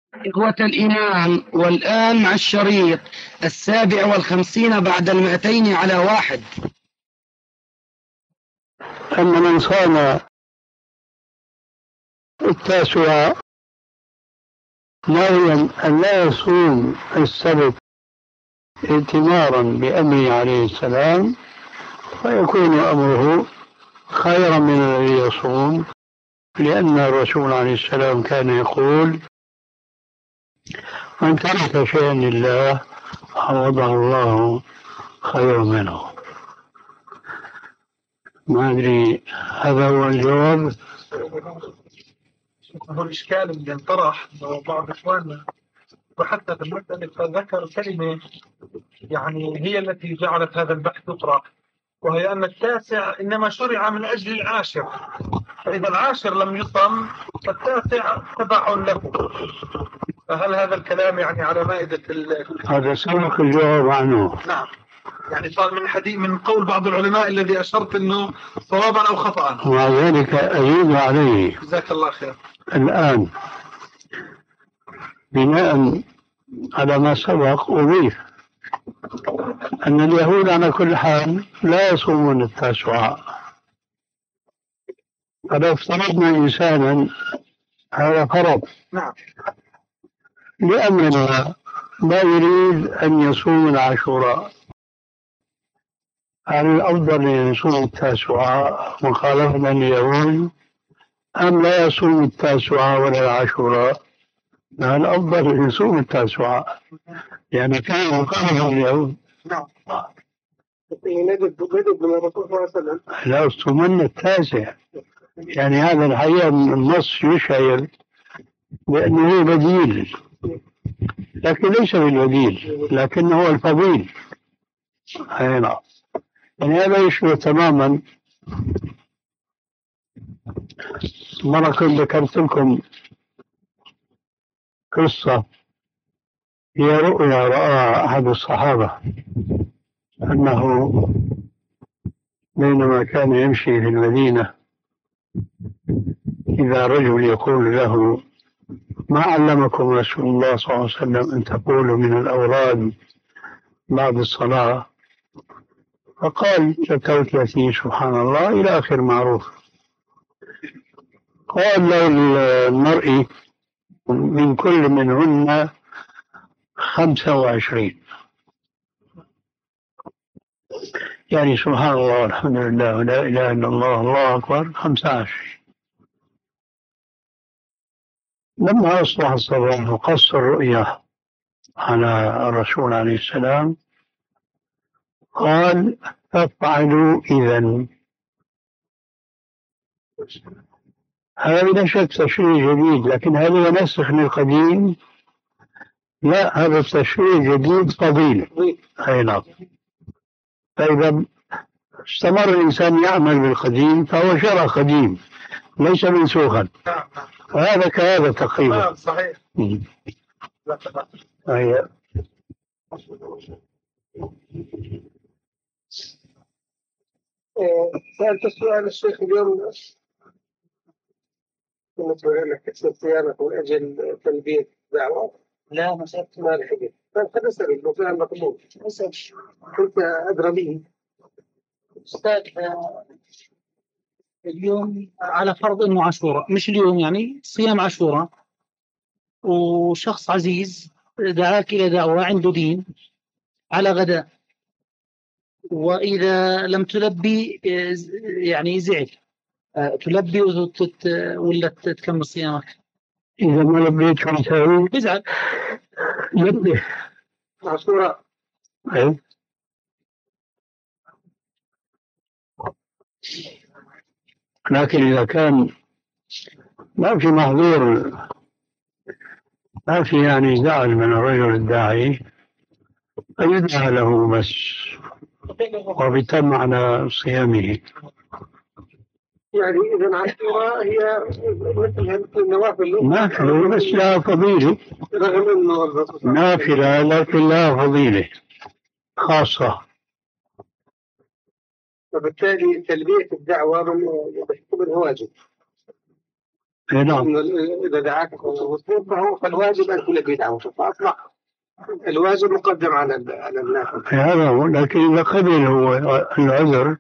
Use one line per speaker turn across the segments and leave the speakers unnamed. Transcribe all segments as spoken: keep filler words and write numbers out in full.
إخوة الإيمان، والآن مع الشريط السابع والخمسين بعد المئتين على واحد.
أن من صام التاسع ناويا أن لا يصوم السبت ائتمارا بأمره عليه السلام فيكون أمره خيرا من الذي يصوم، لأن الرسول عليه السلام كان يقول: من ترك شيئا لله عوضه الله خيرا منه. ما أدري هذا هو الجواب.
هو الإشكال اللي انطرح إنه بعض إخواننا وحتى في المسألة فذكر كلمة يعني هي التي جعلت هذا البحث يطرح، وهي أن التاسع إنما شرع من أجل العاشر، فإذا العاشر لم يصم فالتاسع تبع له. فهل هذا الكلام يعني على مائدة ال...
هذا سبق الجواب عنه.
نعم، يعني صار من حديث من قول بعض العلماء الذي أشرت أنه صوابا أو خطأ،
ومع ذلك أزيد عليه.
جزاك الله خير.
الآن بناء على ما سبق أضيف أن اليهود على كل حال لا يصومون التاسعاء. فلو افترضنا إنسانا هذا فرض
نعم
لأمرنا لا يريد أن يصوم العاشوراء، هل الأفضل أن يصوم التاسعاء مخالفة لليهود أم لا يصوم التاسعاء ولا العاشوراء؟ هل الأفضل أن يصوم التاسعاء لأن كان مخالفا لليهود.
نعم
لا يصومن التاسع، يعني هذا الحقيقة النص يشعر بأنه هو بديل، لكن ليس بالبديل لكنه هو الفضيل. هنا يعني هذا يشبه تماما مرة كنت ذكرت لكم قصة هي رؤيا رأى أحد الصحابة أنه بينما كان يمشي في المدينة إذا رجل يقول له: ما علمكم رسول الله صلى الله عليه وسلم أن تقولوا من الأوراد بعد الصلاة؟ فقال: ذكرت التي سبحان الله إلى آخر معروف. قال له المرء: من كل منهن خمسة وعشرين، يعني سبحان الله والحمد لله ولا إله إلا الله الله أكبر خمسة وعشرين. لما أصبح الصباح وقص الرؤيا على الرسول عليه السلام قال: فافعلوا إذن. هذا بلا شك تشريع جديد، لكن هل هو نسخ للقديم؟ لا، هذا التشريع جديد فضيل. أي نعم. فإذا استمر الإنسان يعمل بالقديم فهو شرع قديم ليس منسوخا، وهذا كهذا تقريبا.
صحيح.
أي.
سألت السؤال الشيخ اليوم كنت بقول لك كسر صيانة من أجل تلبية دعوة. لا ما سألت ما لحقت. فقد أسأل إنه فعلا مطلوب. أسأل كنت أدرى به. أستاذ اليوم على فرض إنه عاشوراء، مش اليوم يعني صيام عاشوراء، وشخص عزيز دعاك إلى دعوة عنده دين على غداء، وإذا لم تلبي يعني زعل، تلبي وتت... ولا تكمل صيامك؟
إذا ما لبيت شو تسوي؟
بزعل.
لبي
عاشوراء.
أي. لكن إذا كان ما في محظور، ما في يعني زعل من الرجل الداعي، فيدعى له بس وبيتم على صيامه.
يعني إذا عاشوراء هي مثل النوافل،
نافلة بس لها فضيلة،
رغم إنه
نافلة لكن لها فضيلة خاصة.
وبالتالي تلبية الدعوة من من واجب.
إيه نعم.
إذا دعاك فهو فالواجب أن تلبي دعوته، فأصبح الواجب مقدم على على النافل.
هذا هو، لكن إذا قبل هو العذر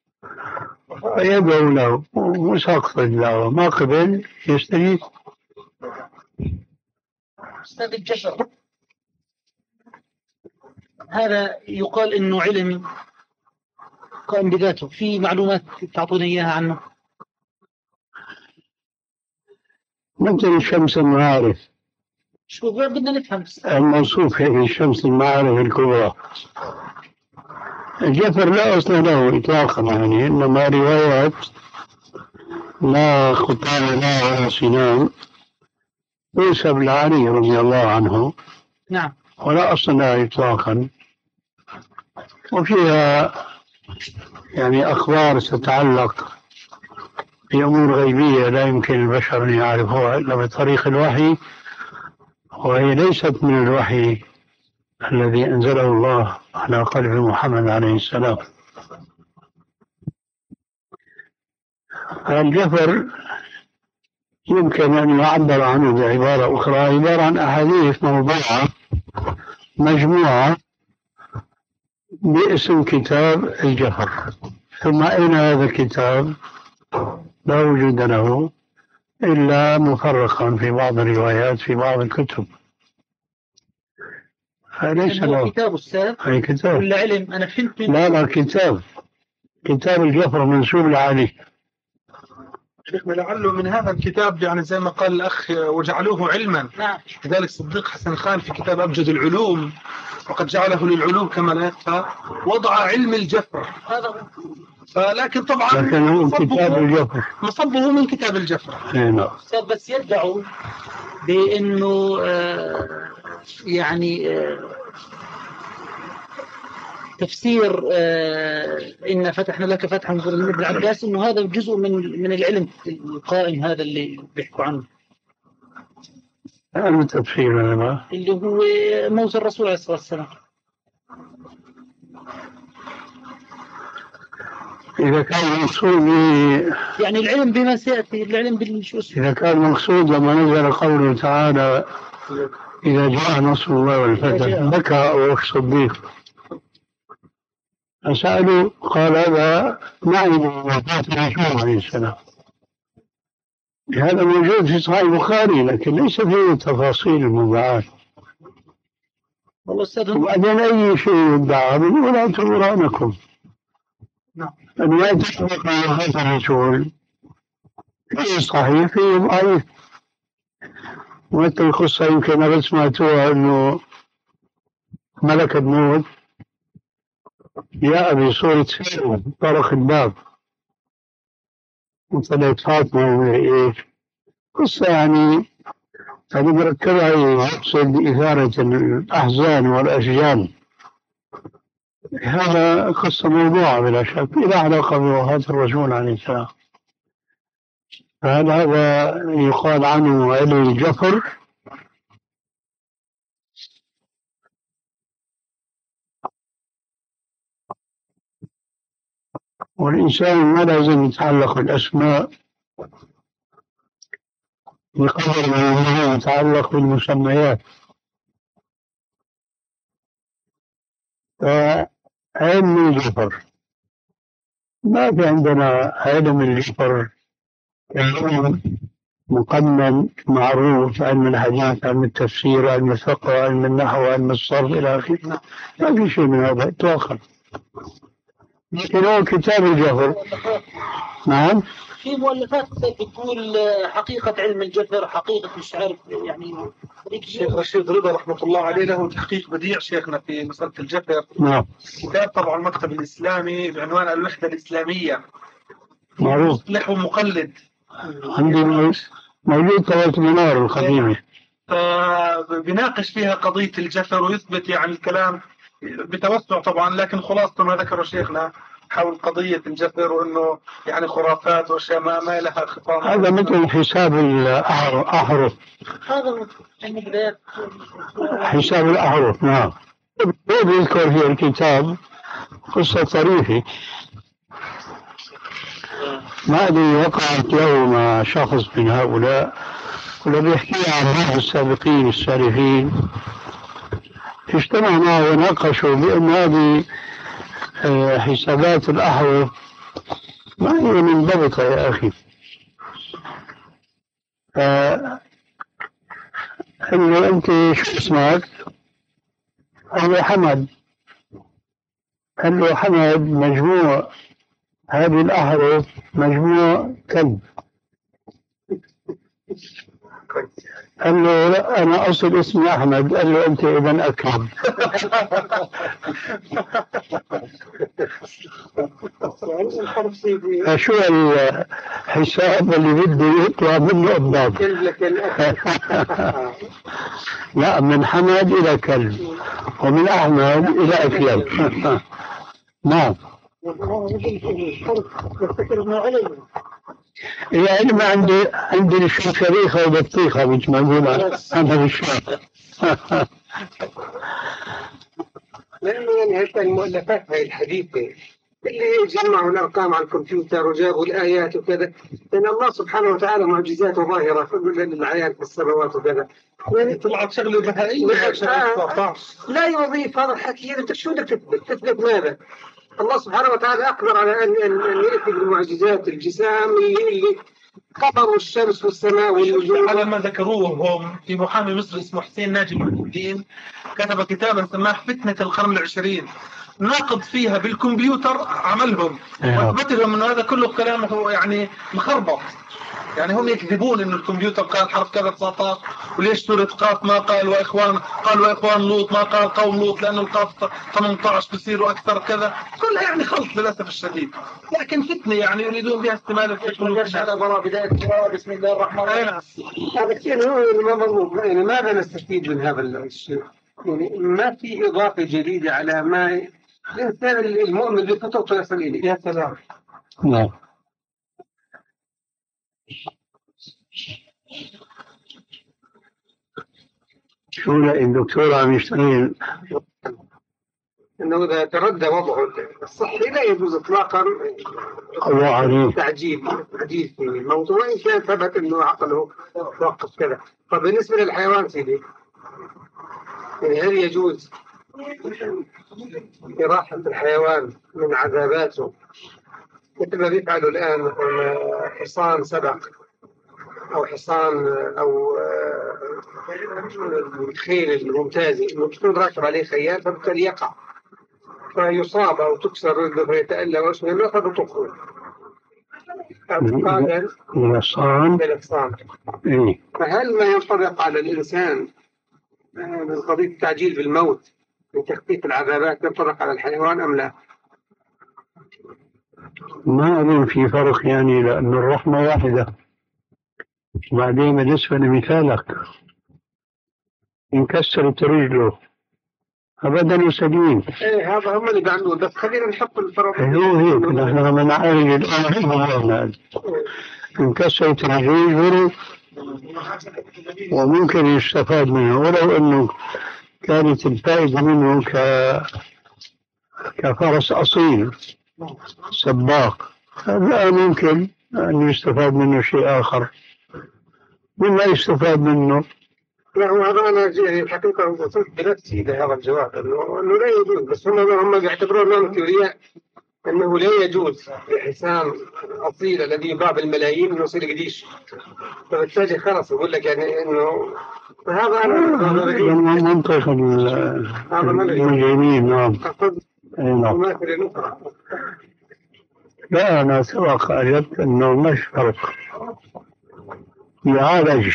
يدعو له وسقط الدعوة، ما قبل يستجيب.
أستاذ الجشر، هذا يقال إنه علم قائم بذاته، في معلومات تعطونا إياها عنه؟
مثل الشمس المعارف،
شو بدنا نفهم
الموصوف في الشمس المعارف الكبرى. الجفر لا أصل له إطلاقا، يعني إنما روايات لا خطان لا ولا سنان ينسب لعلي رضي الله عنه.
نعم.
ولا أصل لها إطلاقا، وفيها يعني أخبار تتعلق بأمور غيبية لا يمكن البشر أن يعرفوها إلا بطريق الوحي، وهي ليست من الوحي الذي أنزله الله على قلب محمد عليه السلام. الجفر يمكن أن يعبر عنه بعبارة أخرى، عبارة عن أحاديث موضوعة مجموعة باسم كتاب الجفر. ثم أين هذا الكتاب؟ لا وجود له إلا مفرقا في بعض الروايات في بعض الكتب. فليس له
كتاب أستاذ
أي كتاب
ولا علم؟ أنا فهمت.
لا لا كتاب كتاب الجفر منسوب لعلي.
شيخنا لعله من هذا الكتاب، يعني زي ما قال الأخ وجعلوه علما.
نعم.
لذلك صديق حسن خان في كتاب أبجد العلوم وقد جعله للعلوم كما لا يخفى وضع علم الجفر.
هذا
فلكن طبعا
لكن هو كتاب الجفر
مصبه من كتاب الجفر.
نعم.
بس يدعوا بأنه آه يعني آه تفسير آه إن فتحنا لك فتحا من ابن عباس، إنه هذا جزء من من العلم القائم هذا اللي بيحكوا عنه.
هذا التفسير هذا
اللي هو موت الرسول عليه الصلاة والسلام.
إذا كان المقصود
يعني العلم بما سيأتي، العلم بالشو
إذا كان المقصود لما نزل قوله تعالى إذا جاء نصر الله والفتح بكى أبو بكر الصديق، فسألوا قال هذا معنى وفاة الرسول عليه السلام. هذا موجود في صحيح البخاري لكن ليس فيه تفاصيل المباعات.
والله أستاذ
وبعدين أي شيء يدعى من ولا تمرانكم.
نعم.
أن ما يتحقق على وفاة الرسول فيه صحيح فيه ضعيف. ومثل القصة يمكن أنا سمعتوها أنه ملك الموت جاء بصورة سير طرق الباب وطلعت فاطمة وإيش قصة يعني هذه مركبة يقصد إثارة الأحزان والأشجان. هذا قصة موضوعة بلا شك إلى علاقة بوفاة الرسول عليه السلام. فهل هذا يقال عنه علم الجفر؟ والإنسان ما لازم يتعلق بالأسماء بقدر ما يتعلق بالمسميات. فعلم الجفر ما في عندنا علم الجفر علم مقنن معروف، علم الحديث، علم التفسير، علم الفقه، علم النحو، علم الصرف إلى آخره. ما في شيء من هذا إطلاقا. لكن هو كتاب الجفر. نعم.
في مؤلفات بتقول حقيقة علم الجفر، حقيقة مش عارف يعني.
الشيخ رشيد رضا رحمة الله عليه له تحقيق بديع شيخنا في مسألة الجفر.
نعم.
كتاب طبعا المكتب الإسلامي بعنوان الوحدة الإسلامية.
معروف.
له مقلد.
عندي موجود طويلة المنار القديمة.
فبناقش فيها قضية الجفر ويثبت يعني الكلام بتوسع طبعا، لكن خلاصة ما ذكره شيخنا حول قضية الجفر وأنه يعني خرافات وأشياء ما, ما لها خطاب.
هذا مثل حساب الأحرف.
هذا البدايات.
حساب الأحرف. نعم. يذكر في الكتاب قصة طريفة ما أدري وقعت له مع شخص من هؤلاء ولا بيحكي عن بعض السابقين السالفين اجتمع معه وناقشوا بأن هذه حسابات الأحرف ما هي منضبطة يا أخي. قال له أنت شو اسمك؟ قال له حمد. قال له حمد مجموع هذه الأحرف مجموع كلب. قال له لا أنا أصل اسمي أحمد. قال له أنت ابن أكرم. شو الحساب اللي بده يطلع منه الضاد؟ لا من حمد إلى كلب ومن أحمد إلى أكلب. نعم. يعني ما عندي عندي شو شريخة وبطيخة مش موجودة أنا بالشام.
لأنه يعني هذه المؤلفات هاي الحديثة اللي جمعوا الأرقام على الكمبيوتر وجابوا الآيات وكذا، لأن الله سبحانه وتعالى معجزاته ظاهرة للعيان في السماوات وكذا.
يعني طلعت شغلة بهائية.
لا يضيف هذا الحكي. أنت شو بدك تثبت؟ تثبت ماذا؟ الله سبحانه وتعالى أقدر على أن أن أن يأتي بالمعجزات الجسام اللي اللي قمر الشمس والسماء والنجوم.
على ما ذكروه هم في محامي مصري اسمه حسين ناجي محي الدين، كتب كتابا سماه فتنة القرن العشرين، ناقض فيها بالكمبيوتر عملهم واثبت لهم انه هذا كله كلام هو يعني مخربط. يعني هم يكذبون انه الكمبيوتر قال حرف كذا تسعة عشر، وليش سورة قاف ما قال واخوان قال واخوان لوط ما قال قوم لوط لانه القاف ثمانية عشر بصير واكثر كذا، كلها يعني خلط للاسف الشديد. لكن فتنه يعني يريدون بها استعمال التكنولوجيا.
على براء بدايه القراءه بسم الله الرحمن الرحيم. هذا كثير ما مضبوط. يعني ماذا نستفيد من هذا الشيء؟ يعني ما في اضافه جديده على ما الانسان المؤمن بخطوته يصل اليه.
يا سلام.
نعم. شو الدكتور عم يشتغل
انه اذا تردى وضعه الصحي لا يجوز اطلاقا تعجيل تعجيل في الموضوع، وان كان ثبت انه عقله توقف كذا. فبالنسبه للحيوان سيدي، يعني هل يجوز إراحة الحيوان من عذاباته مثل ما بيفعلوا الآن مثلا حصان سبق أو حصان أو الخيل الممتازة إنه تكون راكب عليه خيال فبالتالي يقع فيصاب أو تكسر رجله فيتألم أو شيء يأخذ وتخرج اعتقادا
من الصان.
فهل ما ينطبق على الإنسان من قضية التعجيل بالموت من تخفيف العذابات ينطبق على الحيوان أم لا؟
ما أظن في فرق، يعني لأن الرحمة واحدة. بعدين بالنسبة لمثالك انكسرت رجله أبدا وسليم.
إيه هذا هم اللي بيعملون، بس خلينا نحط الفرق.
هو هيك نحن لما نعالج الآن انكسرت رجله وممكن يستفاد منه، ولو أنه كانت الفائدة منه ك كفرس أصيل سباق، لا ممكن أن يستفاد منه شيء آخر مما يستفاد منه.
لا هو هذا أنا يعني الحقيقة وصلت بنفسي لهذا الجواب إنه إنه لا يجوز، بس هم هم بيعتبرون أنه تيوريا أنه لا يجوز لحسام أصيل الذي يباع بالملايين إنه يصير قديش، فبالتالي خلاص يقول لك يعني إنه هذا أنا
منطق المجرمين. نعم. لا أنا سبق أجبت أنه مش فرق، يعالج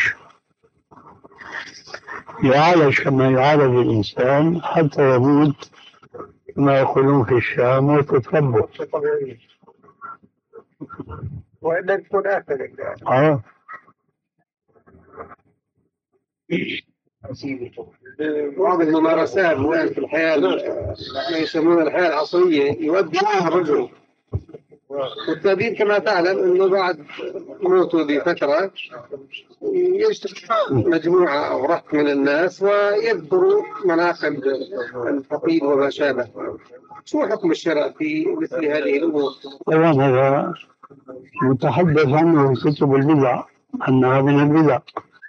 يعالج كما يعالج الإنسان حتى يموت كما يقولون في الشام موت ربه.
وإلا تكون آخر.
آه.
بعض الممارسات في الحياة ما يسمونها الحياة العصرية يؤدي معها الرجل، والتأديب كما تعلم أنه بعد موته بفترة يجتمع مجموعة أو رهط من الناس ويذكروا مناقب الفقيد وما شابه. شو حكم الشرع في مثل هذه الأمور؟
طبعا هذا متحدث عنه في كتب البدع أنها من البدع،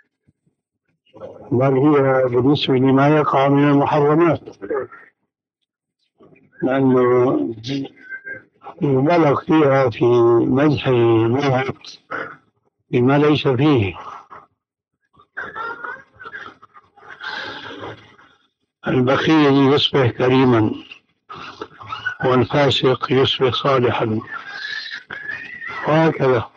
بل هي بالنسبة لما يقع من المحرمات، لأنه يبالغ فيها في مدح الموت بما ليس فيه. البخيل يصبح كريما والفاسق يصبح صالحا وهكذا.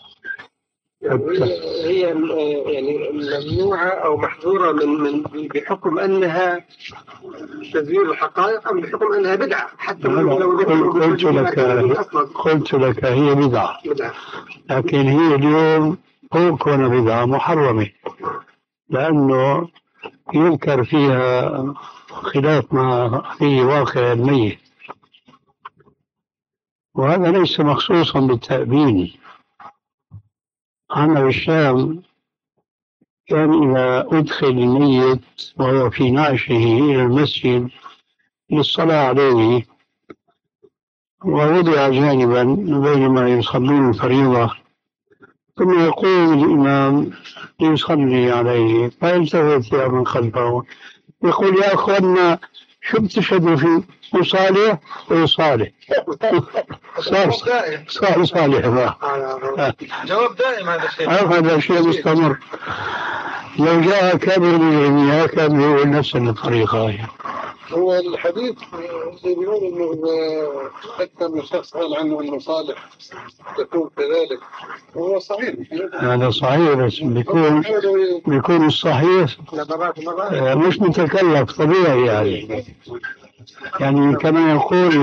هي يعني ممنوعة أو محظورة من من بحكم أنها تزوير الحقائق أم بحكم أنها بدعة؟ حتى لو
قلت لك قلت لك هي بدعة، لكن هي اليوم فوق كون بدعة محرمة، لأنه يذكر فيها خلاف ما فيه واقع الميت، وهذا ليس مخصوصا بالتأبين. أنا بالشام كان إذا أدخل الميت وهو في نعشه إلى المسجد للصلاة عليه ووضع جانبا بينما يصلون الفريضة، ثم يقوم الإمام ليصلي عليه، فيلتفت من خلفه يقول: يا أخوانا شو بتشهدوا فيه؟ وصالح وصالح صار صار صالح.
جواب دائم هذا الشيء.
هذا شيء مستمر. لو جاء كابر من العلمية كان يقول نفس الطريقة.
هو الحديث بيقول انه اكثر من شخص قال عنه انه صالح يكون كذلك، وهو صحيح.
هذا صحيح، بس بيكون بيكون الصحيح مش متكلف طبيعي يعني. يعني كما يقول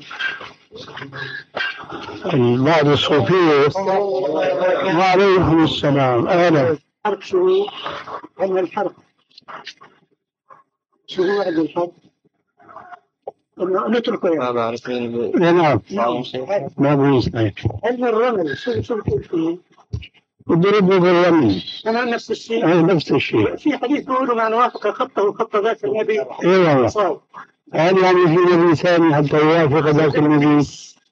بعض الصوفية وعليهم السلام أهلا.
الحرب شو هو؟ علم الحرب شو هو علم الحرب؟ نتركه يعني.
ما بعرف مين.
نعم ما بعرف.
علم الرمل شو شو بتقول فيه؟
وضربوا بالرمل.
أنا نفس الشيء.
أنا نفس الشيء.
في حديث بيقولوا من وافق خطه وخط ذات النبي.
إيه والله. هل يعني في نبي ثاني حتى يوافق ذات النبي؟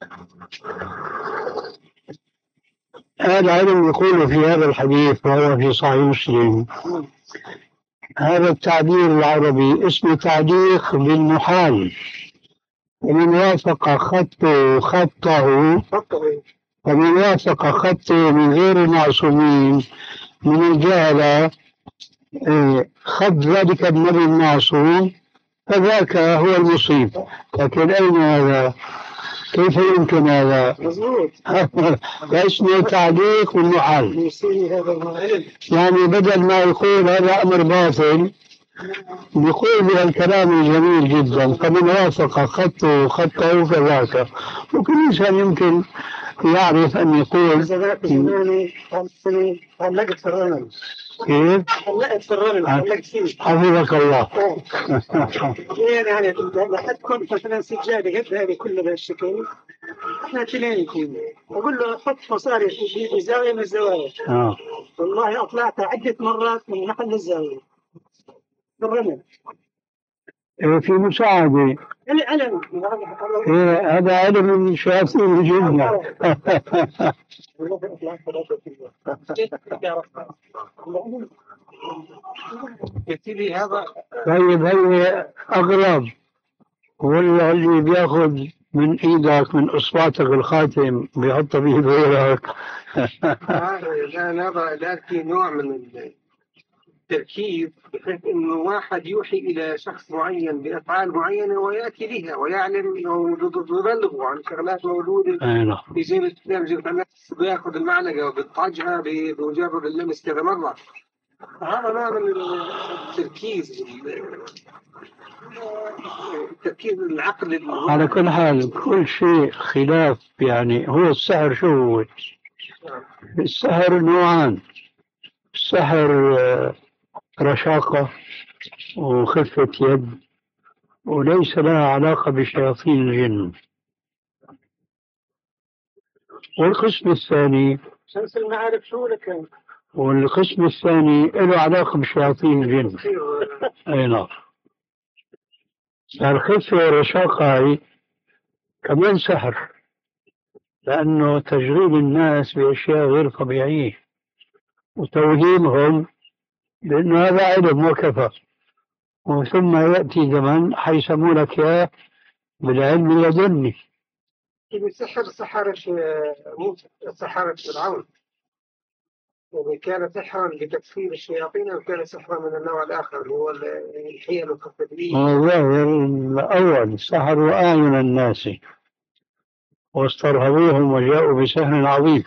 هذا علم يقول في هذا الحديث وهو في صحيح مسلم. هذا التعبير العربي اسمه تعليق بالمحال، ومن وافق خطه خطه ومن وافق خطه من غير المعصومين من الجهلة خط ذلك النبي المعصوم فذاك هو المصيب. لكن أين هذا؟ كيف يمكن هذا؟
مظبوط.
اسمه تعليق بالمحال. يعني بدل ما يقول هذا أمر باطل يقول بهالكلام الجميل جدا: فمن وافق خطه خطه فذاك. وكل إنسان يمكن يعرف أن يقول
علقت في الرمل.
كيف؟
علقت في الرمل علقت فيه.
حفظك الله.
يعني يعني لحد كنت مثلا سجادة قد هذه كلها بهالشكل، احنا اثنين فيه، أقول له حط مصاري في زاوية من الزوايا.
آه.
والله أطلعت عدة مرات من محل الزاوية بالرمل.
في مساعدة.
العلم.
إيه هذا علم من شياطين الجن. طيب هي أغرب، ولا اللي بياخذ من إيدك من إصبعتك الخاتم بيحط فيه غيرك.
لا نرى لكن نوع من التركيز بحيث انه واحد يوحي الى شخص معين بافعال معينه وياتي بها ويعلم ويبلغه عن شغلات موجوده في جيب الاسلام. جيب الناس بياخذ المعلقه وبيضطجها بمجرد اللمس كذا مره. هذا نوع من التركيز التركيز العقل.
على كل حال كل شيء خلاف. يعني هو السحر شو هو؟ السحر نوعان: السحر رشاقة وخفة يد، وليس لها علاقة بشياطين الجن. والقسم الثاني
شمس المعارف شو لك؟
والقسم الثاني له علاقة بشياطين الجن. أي نعم. الخفة والرشاقة هي كمان سحر، لأنه تشغيل الناس بأشياء غير طبيعية وتوهيمهم لأنه هذا علم وكفى. وثم يأتي زمن حيسموا لك إياه بالعلم اللدني.
سحر سحر موسى سحرة فرعون، يعني كان سحرا لتكفير الشياطين أو كان سحرا من النوع الآخر اللي هو الحيل التقليدية؟
الظاهر الأول سحروا أعين الناس واسترهبوهم وجاءوا بسحر عظيم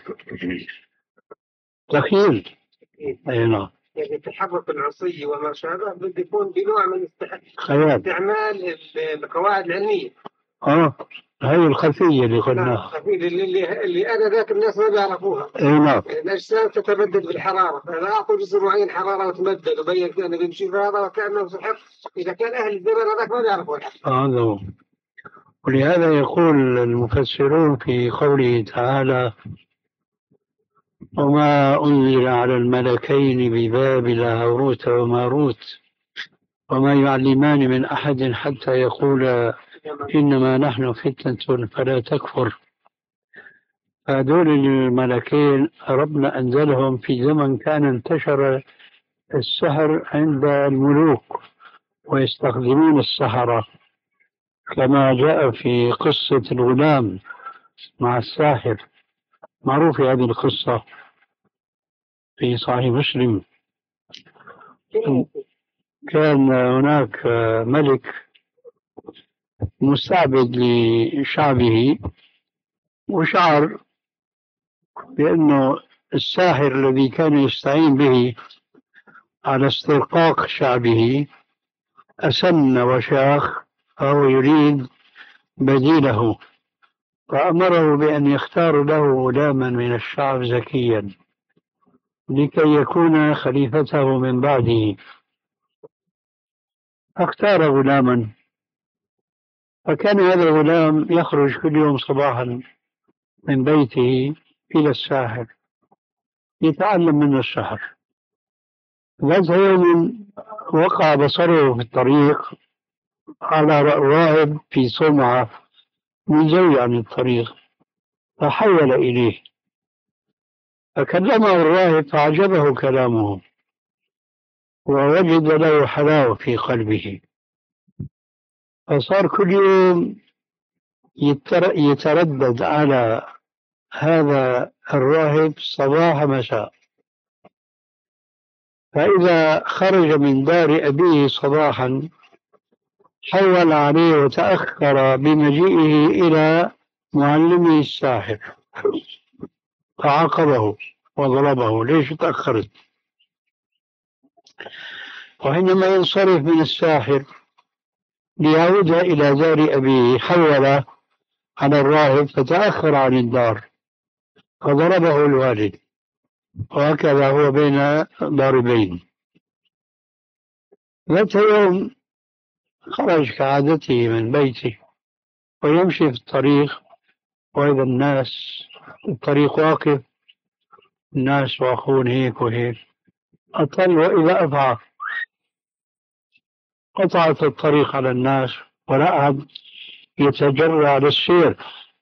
تخيل. أي نعم.
يعني التحرك العصي وما شابه بده يكون بنوع من
خيال.
استعمال القواعد العلمية.
اه هي الخفية اللي قلناها.
الخفية اللي, اللي, اللي أنا ذاك الناس ما بيعرفوها.
أي نعم.
الأجسام تتمدد بالحرارة، فإذا أعطوا جزء معين حرارة وتمدد وبين كأنه بيمشي في هذا وكأنه سحر، إذا كان أهل الزمن هذاك ما بيعرفوا الحق.
هذا هو. ولهذا يقول المفسرون في قوله تعالى: وما أنزل على الملكين ببابل هاروت وماروت وما يعلمان من أحد حتى يقولا إنما نحن فتنة فلا تكفر. هذول الملكين ربنا أنزلهم في زمن كان انتشر السحر عند الملوك ويستخدمون السحرة، كما جاء في قصة الغلام مع الساحر، معروف هذه القصة في صحيح مسلم. كان هناك ملك مستعبد لشعبه وشعر بأنه الساحر الذي كان يستعين به على استرقاق شعبه أسن وشاخ أو يريد بديله، فأمره بأن يختار له غلاما من الشعب زكيا لكي يكون خليفته من بعده. اختار غلاما، فكان هذا الغلام يخرج كل يوم صباحا من بيته إلى الساحر يتعلم منه السحر. ذات يوم وقع بصره في الطريق على راهب في صومعة من زوي عن الطريق، فحول إليه فكلمه الراهب فعجبه كلامه ووجد له حلاوة في قلبه، فصار كل يوم يتردد على هذا الراهب صباح مساء. فإذا خرج من دار أبيه صباحا حول عليه وتأخر بمجيئه إلى معلمه الساحر فعاقبه وضربه: ليش تأخرت؟ وحينما ينصرف من الساحر ليعود إلى دار أبيه حول على الراهب فتأخر عن الدار فضربه الوالد، وهكذا هو بين ضاربين. ذات يوم خرج كعادته من بيته ويمشي في الطريق، وإذا الناس الطريق واقف، الناس واقفون هيك وهيك، أطل وإذا أفعى قطعت الطريق على الناس ولا أحد يتجرع للسير.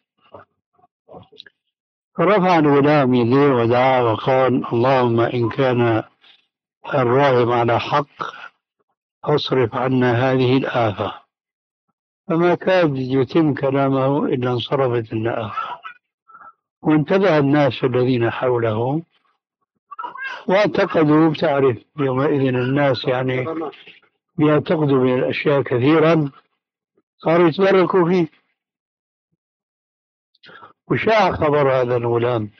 فرفع الغلام يديه ودعا وقال: اللهم إن كان الراغب على حق أصرف عنا هذه الآفة. فما كاد يتم كلامه إلا انصرفت الآفة، وانتبه الناس الذين حوله واعتقدوا، بتعرف يومئذ الناس يعني بيعتقدوا من الأشياء كثيرا، صاروا يتبركوا فيه. وشاع خبر هذا الغلام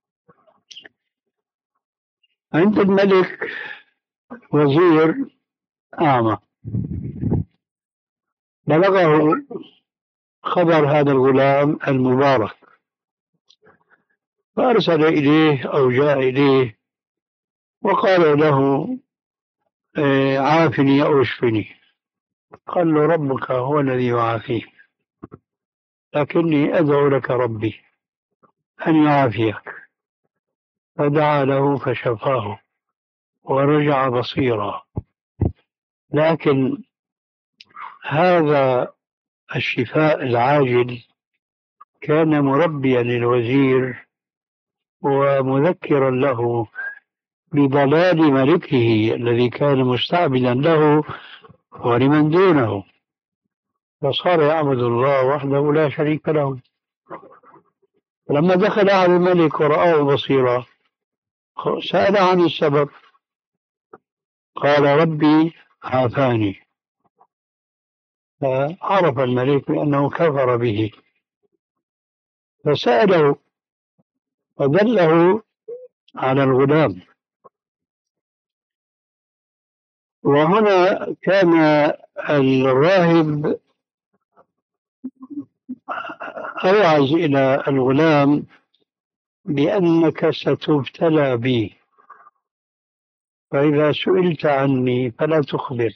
عند الملك وزير أعمى، بلغه خبر هذا الغلام المبارك فأرسل إليه أو جاء إليه وقال له: عافني أو اشفني. قال له: ربك هو الذي يعافيك، لكني أدعو لك ربي أن يعافيك. فدعا له فشفاه ورجع بصيرا. لكن هذا الشفاء العاجل كان مربيا للوزير ومذكرا له بضلال ملكه الذي كان مستعبدا له ولمن دونه، فصار يعبد الله وحده لا شريك له. لما دخل على الملك ورآه بصيرا سأل عن السبب، قال ربي عافاني، فعرف الملك بأنه كفر به فسأله فدله على الغلام. وهنا كان الراهب أوعز إلى الغلام بأنك ستبتلى بي، فإذا سئلت عني فلا تخبر.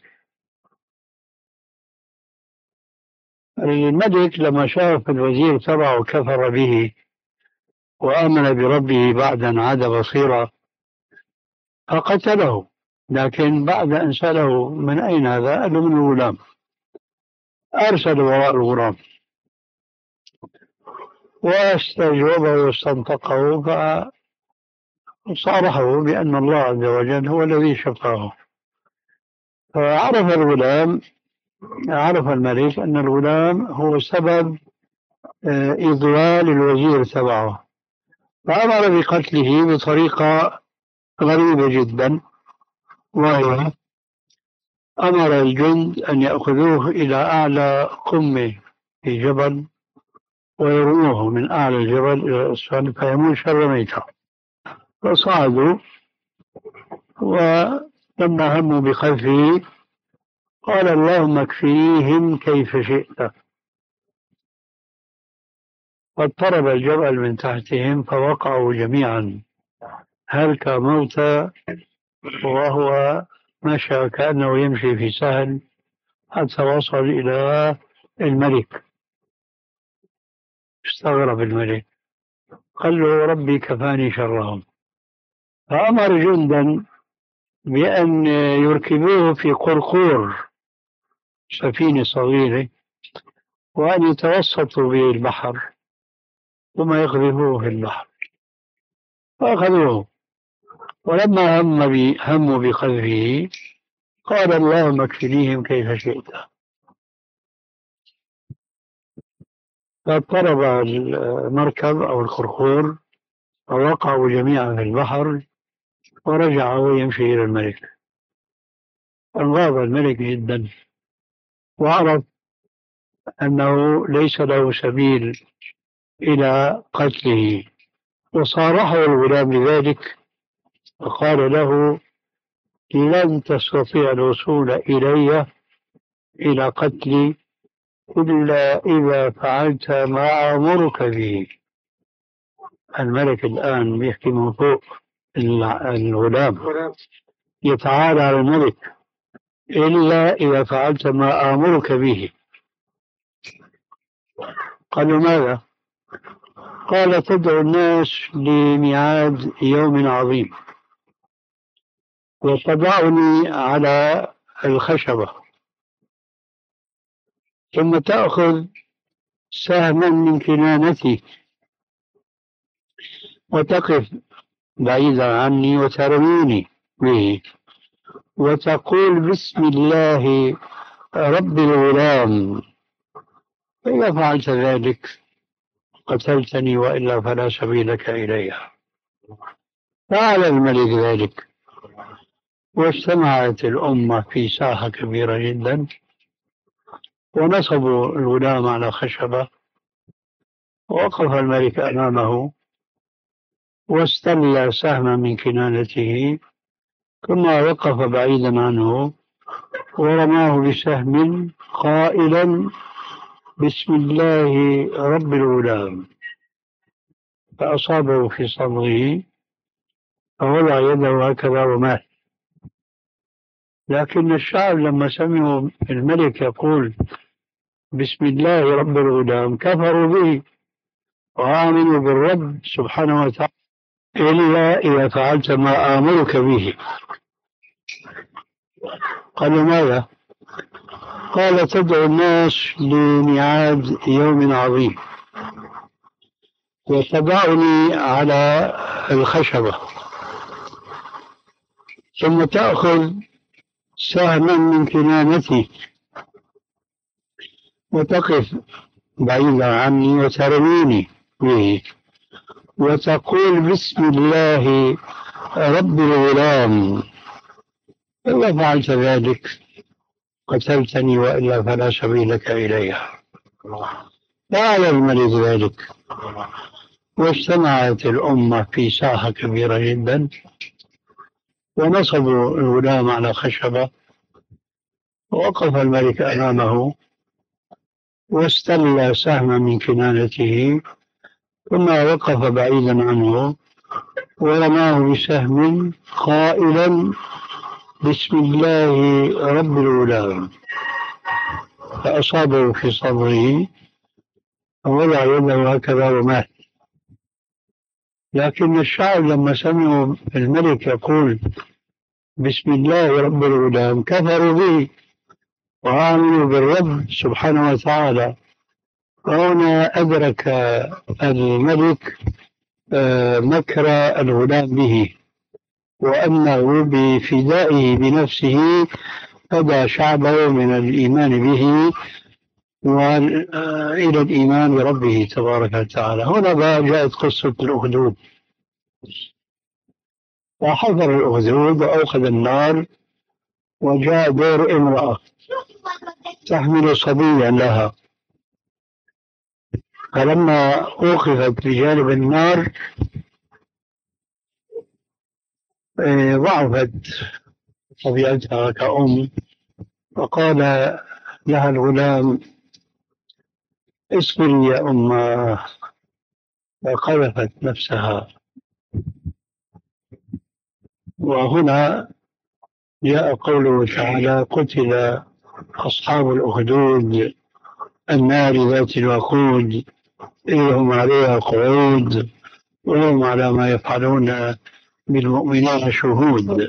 الملك لما شاف الوزير تبعه كفر به وآمن بربه بعد أن عاد بصيرا فقتله، لكن بعد أن سأله من أين هذا قال له من الغلام، أرسل وراء الغلام واستجوبه واستنطقه فصارحه بأن الله عز وجل هو الذي شفاه. فعرف الغلام عرف الملك أن الغلام هو سبب إضلال الوزير تبعه، فأمر بقتله بطريقة غريبة جدا، وهي أمر الجند أن يأخذوه إلى أعلى قمة في جبل ويرموه من أعلى الجبل إلى الأسفل فيموت شر ميتة. فصعدوا ولما هموا بقذفه قال اللهم اكفيهم كيف شئت، فاضطرب الجبل من تحتهم فوقعوا جميعا هلك موتى، وهو مشى كأنه يمشي في سهل حتى وصل إلى الملك. استغرب الملك قال له ربي كفاني شرهم، فأمر جندا بأن يركبوه في قرقور سفينة صغيرة وأن يتوسطوا به البحر ثم يقذفوه في البحر، فأخذوه. ولما هم هموا بقذفه قال اللهم اكفنيهم كيف شئت، فاضطرب المركب أو الخرخور ووقعوا جميعا في البحر ورجع ويمشي إلى الملك. انغاض الملك جدا وعرف أنه ليس له سبيل إلى قتله، وصارحه الغلام بذلك وقال له لن تستطيع الوصول إلي إلى قتلي إلا إذا فعلت ما أمرك به. الملك الآن بيحكي من فوق الغلام يتعالى على الملك، إلا إذا فعلت ما آمرك به. قالوا ماذا؟ قال تدعو الناس لميعاد يوم عظيم وتضعني على الخشبة ثم تأخذ سهما من كنانتي وتقف بعيدا عني وترميني به وتقول بسم الله رب الغلام، فإذا فعلت ذلك قتلتني وإلا فلا سبيل لك إليها. فعل الملك ذلك واجتمعت الأمة في ساحة كبيرة جدا ونصبوا الغلام على خشبة ووقف الملك أمامه واستل سهما من كنانته ثم وقف بعيدا عنه ورماه بسهم قائلا بسم الله رب الغلام، فأصابه في صدره فوضع يده هكذا ومات. لكن الشعب لما سمعوا الملك يقول بسم الله رب الغلام كفروا به وآمنوا بالرب سبحانه وتعالى إلا إذا فعلت ما آمرك به. قالوا ماذا؟ قال تدعو الناس لميعاد يوم عظيم وتضعني على الخشبة، ثم تأخذ سهما من كنانتي وتقف بعيدا عني وترميني به وتقول بسم الله رب الغلام. إذا فعلت ذلك قتلتني وإلا فلا سبيلك إليها. فعل الملك ذلك، واجتمعت الأمة في ساحة كبيرة جدا، ونصبوا الغلام على خشبة، ووقف الملك أمامه واستل سهما من كنانته، ثم وقف بعيدا عنه ورماه بسهم قائلا بسم الله رب الغلام، فأصابه في صدره فوضع يده هكذا ومات. لكن الشعب لما سمعوا الملك يقول بسم الله رب الغلام كفروا به وآمنوا بالرب سبحانه وتعالى. وهنا أدرك الملك مكر الغلام به، وأنه بفدائه بنفسه فدى شعبه من الإيمان به وإلى الإيمان بربه تبارك وتعالى. هنا جاءت قصة الأخدود، وحضر الأخدود وأوقد النار، وجاء دور امرأة تحمل صبيا لها، فلما أوقفت بجانب النار ضعفت طبيعتها كأم، وقال لها الغلام اصبري يا أمه، وقذفت نفسها. وهنا جاء قوله تعالى قتل أصحاب الأخدود النار ذات الوقود إذ هم عليها قعود وهم على ما يفعلون بالمؤمنين شهود.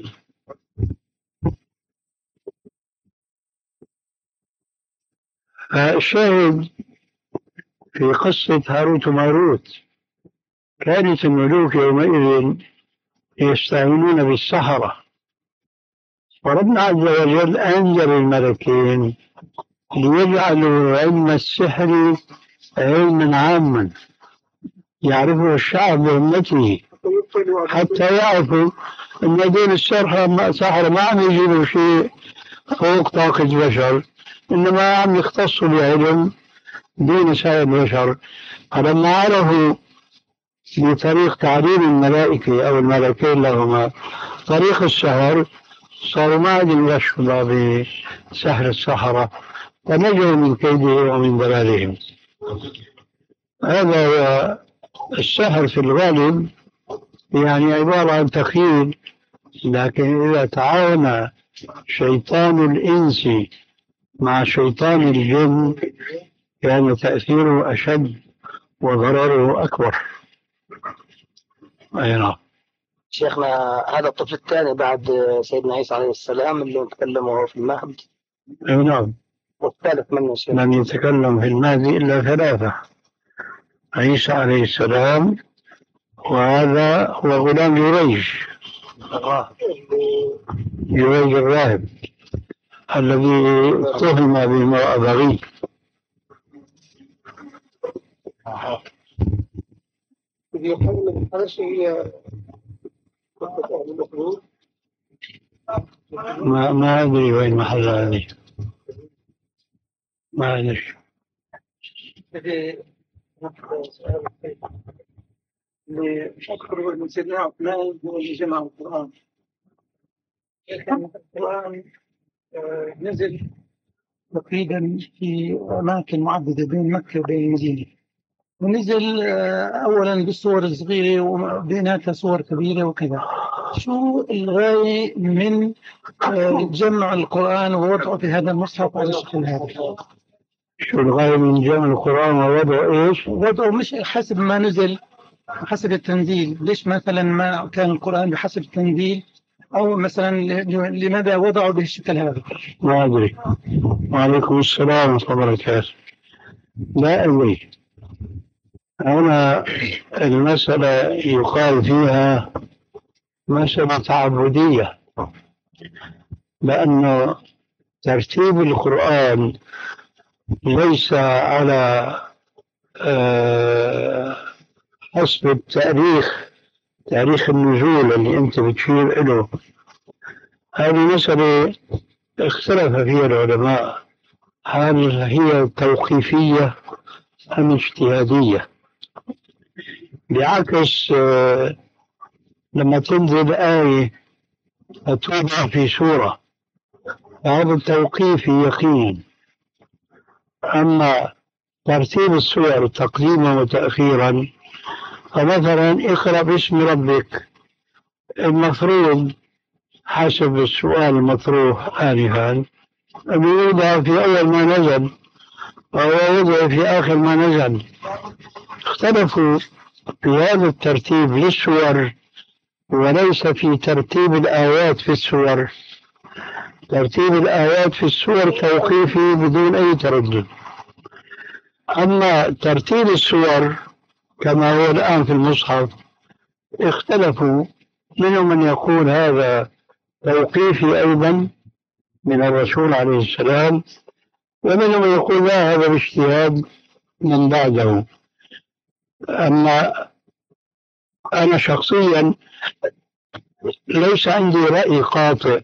فالشاهد في قصة هاروت وماروت، كانت الملوك يومئذ يستعينون بالسحرة، وربنا عز وجل أنزل الملكين ليجعلوا علم السحر علما عاما يعرفه الشعب بأمته، حتى يعرفوا أن دين السحرة ما عم يجيبوا شيء فوق طاقة البشر، إنما عم يختصوا بعلم دين سائر البشر. فلما عرفوا بطريق تعليم الملائكة أو الملكين لهما طريق السحر، صاروا ما عندهم رشوة بسحر السحرة، فنجوا من كيدهم ومن ضلالهم. هذا هو السحر في الغالب، يعني عبارة عن تخيل، لكن إذا تعاون شيطان الإنس مع شيطان الجن كان تأثيره أشد وضرره أكبر. أي نعم.
شيخنا، هذا الطفل الثاني بعد سيدنا عيسى عليه السلام اللي نتكلم وهو في المهد.
أي نعم.
والثالث منه شيخنا
لم يتكلم في المهد إلا ثلاثة: عيسى عليه السلام، وهذا هو غلام يريج يريج الراهب الذي اتهم بامرأة بغي. ما ما أدري وين محل هذه، ما أدري.
اللي أذكر من سيدنا عثمان هو اللي جمع القرآن. القرآن نزل تقريبا في أماكن معددة بين مكة وبين المدينة، ونزل أولا بالصور صغيرة وبيناتها صور كبيرة وكذا. شو الغاية من جمع القرآن ووضعه في هذا المصحف على الشكل هذا؟
شو الغاية من جمع القرآن ووضعه إيش؟
وضعه مش حسب ما نزل، حسب التنزيل. ليش مثلا ما كان القرآن بحسب التنزيل، أو مثلا لماذا وضعوا بالشكل هذا؟
ما أدري. وعليكم السلام ورحمة الله وبركاته. لا أدري. هنا المسألة يقال فيها مسألة تعبدية، لأن ترتيب القرآن ليس على آه، حسب التاريخ، تاريخ النزول اللي أنت بتشير إله. هذه مسألة اختلف فيها العلماء، هل هي توقيفية أم اجتهادية؟ بعكس آه، لما تنزل آية فتوضع في سورة، فهذا التوقيف يقين. أما ترتيب السور تقديما وتأخيرا، فمثلا اقرأ باسم ربك، المفروض حسب السؤال المطروح آنفا أن يوضع في أول ما نزل وهو وضع في آخر ما نزل. اختلفوا في هذا الترتيب للسور وليس في ترتيب الآيات في السور. ترتيب الآيات في السور توقيفي بدون أي تردد. أما ترتيب السور كما هو الآن في المصحف اختلفوا، منهم من يقول هذا توقيفي أيضا من الرسول عليه السلام، ومنهم من يقول لا، هذا الاجتهاد من بعده. أما أنا شخصيا ليس عندي رأي قاطع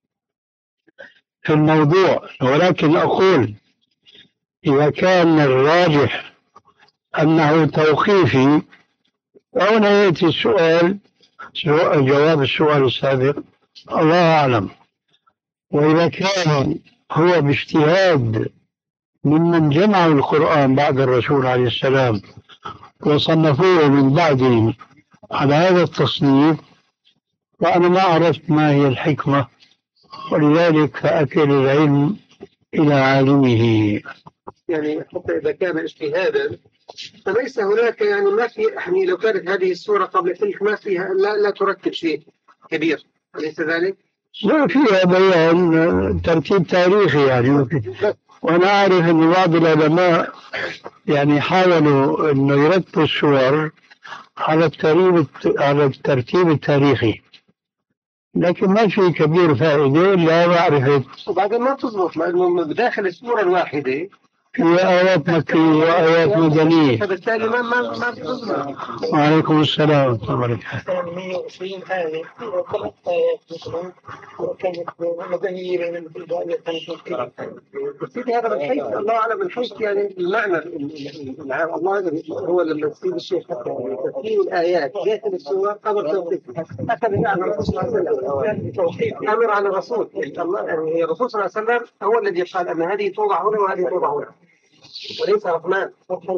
في الموضوع، ولكن أقول إذا كان الراجح أنه توقيفي، وهنا يأتي السؤال، جواب السؤال السابق، الله أعلم. وإذا كان هو باجتهاد ممن جمعوا القرآن بعد الرسول عليه السلام وصنفوه من بعدهم على هذا التصنيف، وأنا ما عرفت ما هي الحكمة، ولذلك فأكل العلم إلى عالمه.
يعني حتى إذا كان اجتهادا فليس هناك، يعني ما في، يعني لو كانت هذه السورة قبل تلك ما فيها، لا, لا ترتب شيء كبير، أليس ذلك؟
لا، فيها بيان ترتيب تاريخي يعني. وأنا أعرف أن بعض العلماء يعني حاولوا أنه يرتبوا السور على الترتيب على الترتيب التاريخي، لكن ما في كبير فائدة إلا معرفة.
وبعدين ما تضبط، لأنه بداخل السورة الواحدة
في آيات مكية وآيات مدنية،
فبالتالي ما ما ما بتضبط.
وعليكم السلام ورحمة الله وبركاته.
مئة وعشرين آية فيها ثلاث آيات مثلا كانت مدنية بين البلدان كانت مكية.
سيدي هذا من حيث الله أعلم، من حيث يعني المعنى العام، الله هو لما يصير الشيخ ترتيب الآيات داخل السورة قبل توقيف أخذ عن الرسول صلى الله عليه وسلم، أمر عن الرسول. يعني الرسول صلى الله عليه وسلم هو الذي قال أن هذه توضع هنا وهذه توضع هنا، وليس رحمن.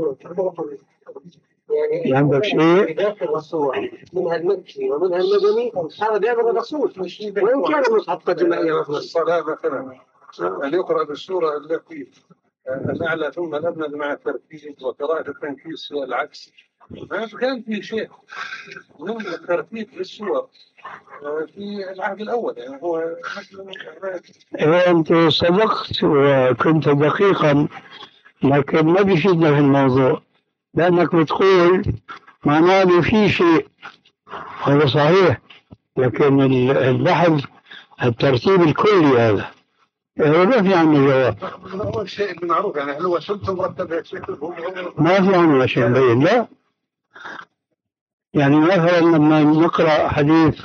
يعني
عندك شيء
داخل السورة منها المكي ومنها المدني، هذا بيعمل الرسول، وإن كان المصحف قد جمعية مثلا
الصلاة مثلا أن يقرأ بالسورة التي الأعلى ثم الأدنى مع الترتيب، وقراءة التنكيس والعكس. ما كان في شيء من الترتيب للسور في العهد الأول، يعني هو
أنت صدقت وكنت دقيقا، لكن ما بيفيدنا في الموضوع، لأنك بتقول معناه في شيء، هذا صحيح، لكن البحث الترتيب الكلي هذا ما في عنه جواب.
أول شيء اللي معروف، يعني هل هو سلطة مرتبة شكل،
ما في عنه شيء مبين. لا، يعني مثلا لما نقرأ حديث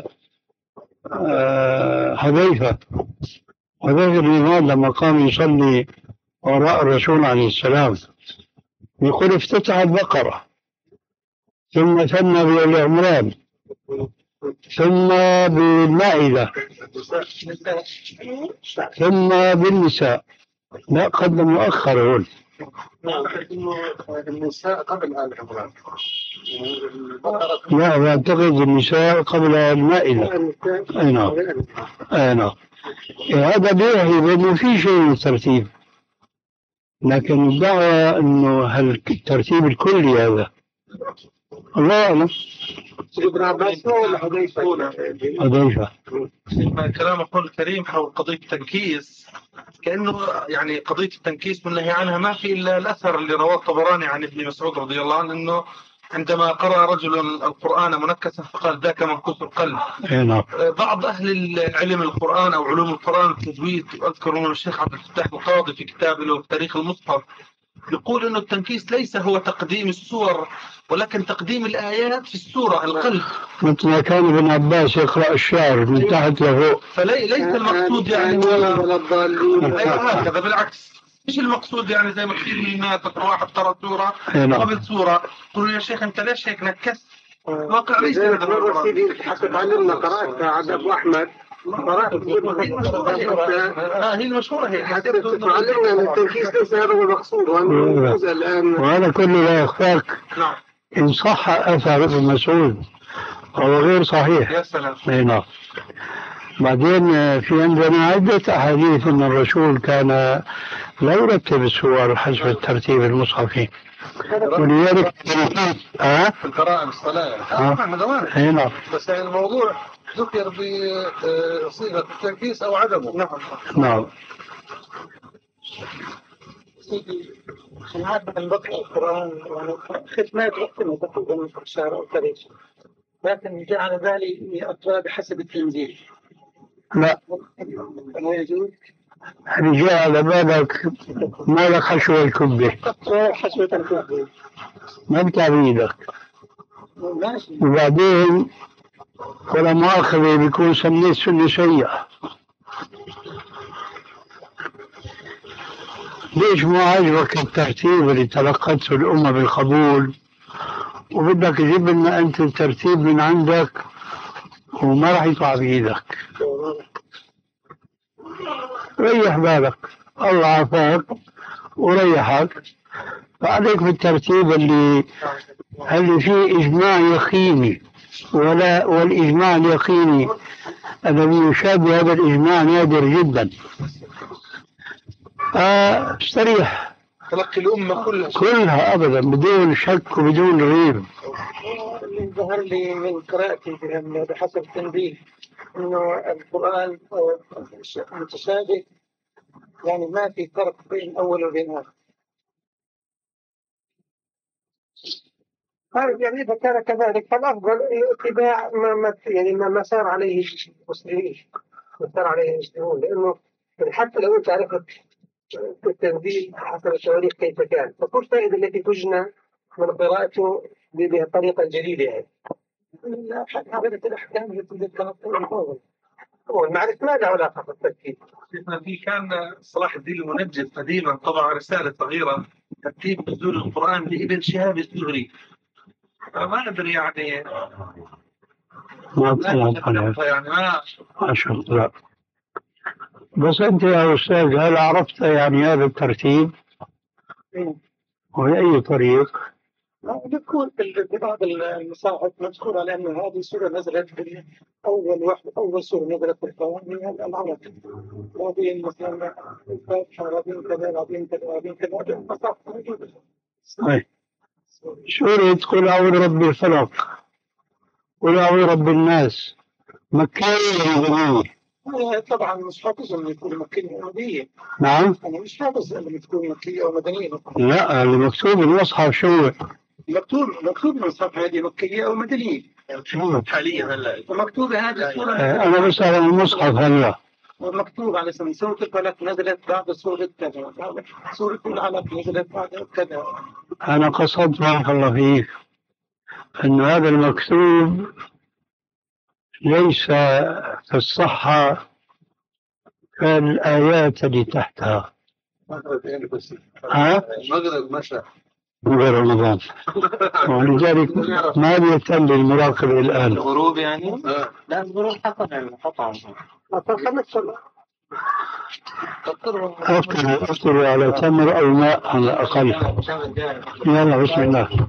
حذيفة حذيفة بن اليمان لما قام يصلي وراء الرسول عليه السلام، يقول افتتح البقرة ثم ثنى بالعمران ثم بالمائدة ثم بالنساء. لا، قدم مؤخر هون.
النساء قبل آل عمران.
لا، أعتقد النساء قبل المائدة. أي نعم، أي نعم. هذا بيوحي بأنه في شيء من الترتيب، لكن الدعوة أنه هل الترتيب الكلي هذا الله أعلم.
ابن عباس ولا حذيفة؟
حذيفة.
كلام أخونا الكريم حول قضية التنكيس كأنه يعني قضية التنكيس والنهي عنها ما في إلا الأثر اللي رواه الطبراني عن ابن مسعود رضي الله عنه أنه عندما قرأ رجل القرآن منكسا فقال ذاك منكوس القلب.
نعم.
بعض أهل العلم القرآن أو علوم القرآن التجويد أذكر من الشيخ عبد الفتاح القاضي في كتابه له تاريخ المصحف يقول أنه التنكيس ليس هو تقديم السور ولكن تقديم الآيات في السورة القلب،
مثل ما كان ابن عباس يقرأ الشعر من تحت لفوق.
فليس المقصود يعني
ولا الضالين.
أيوة هكذا، بالعكس مش المقصود يعني زي ما كثير من الناس واحد ترى سورة
نعم.
قبل سورة تقول يا شيخ أنت ليش هيك نكست؟ واقع ليس
زي
هذا
مرة
القرآن.
سيدي حتى تعلمنا قرأت عند أبو أحمد قرأت
آه هي المشهورة هي
حتى تعلمنا أن التنكيس ليس هذا هو المقصود وأنه الجزء الآن.
وهذا كله لا يخفاك
نعم.
إن صح أثر ابن مسعود هو غير صحيح.
يا سلام.
أي نعم. بعدين في عندنا عدة أحاديث أن الرسول كان لا يرتب السور حسب الترتيب المصحفي ولذلك ها
في القراءة بالصلاة.
ها
من زمان.
أي نعم.
بس يعني الموضوع ذكر بصيغة التنكيس أو عدمه.
نعم.
نعم.
سيدي عادة بقرأ القرآن يعني ختمات أختمها تقريبا شهر أو ثلاث، لكن جاء على بالي أقرأ بحسب التنزيل.
لا
ما يجوز؟
يعني جاء على بالك ما لك حشو الكبة
حسب التنزيل.
ما انت بيدك.
ماشي.
وبعدين ولا مؤاخذة بيكون سميت سنة سيئة. ليش ما عجبك الترتيب اللي تلقته الأمة بالقبول وبدك تجيب لنا أنت الترتيب من عندك وما راح يطلع بإيدك؟ ريح بالك، الله عافاك وريحك. فعليك بالترتيب اللي اللي فيه إجماع يقيني، ولا والإجماع اليقيني الذي يشابه هذا الإجماع نادر جدا. استريح.
تلقي الأمة كلها
كلها أبدا بدون شك وبدون ريب.
اللي ظهر لي من قراءتي بحسب التنزيل إنه القرآن متشابه، يعني ما في فرق بين أول وبين آخر.
يعني إذا كان كذلك فالأفضل اتباع ما يعني ما سار عليه المسلمين وسار عليه المسلمون، لأنه حتى لو أنت عرفت التنزيل حسب التواريخ كيف كان فكل فائدة التي تجنى من قراءته بطريقة جديدة يعني.
لا حقيقة الأحكام التي كانت تنظر
هو المعرفة ما له علاقة بالترتيب.
في كان صلاح الدين المنجد قديما طبع رسالة صغيرة ترتيب نزول القرآن لابن شهاب الزهري. ما أدري يعني
ما طلعت عليك
يعني ما
ما شاء الله. بس أنت يا أستاذ هل عرفت يعني هذا الترتيب وبأي طريق؟
يكون في بعض المصاحف مذكور على أن هذه سورة نزلت أول واحدة أول سورة نزلت في القرآن من العرب، وبين مثلا الفاتحة وبين كذا وبين كذا وبين كذا المصاحف موجودة.
سورة قل أعوذ برب الفلق قل أعوذ برب الناس مكية ومدنية.
طبعا مش حافظ أن يكون مكية أو مدنية.
نعم.
أنا مش حافظ أن تكون مكية أو مدنية.
لا اللي مكتوب المصحف شو؟
مكتوب مكتوب المصحف هذه مكية أو مدنية.
حاليا هلا
ومكتوب هذه السورة.
أنا بسأل عن المصحف هلا.
ومكتوب على اسم سورة الفلق نزلت بعد سورة كذا، سورة العلق نزلت بعد كذا.
أنا قصدت بارك الله فيك أن هذا المكتوب ليس في الصحة كالآيات اللي تحتها. ها؟
المغرب مشى
من غير رمضان ولذلك ما بيهتم بالمراقبة الآن.
الغروب يعني؟
لا الغروب حقا يعني قطعا
أفطر أفطر على تمر أو ماء على الأقل. يلا بسم الله.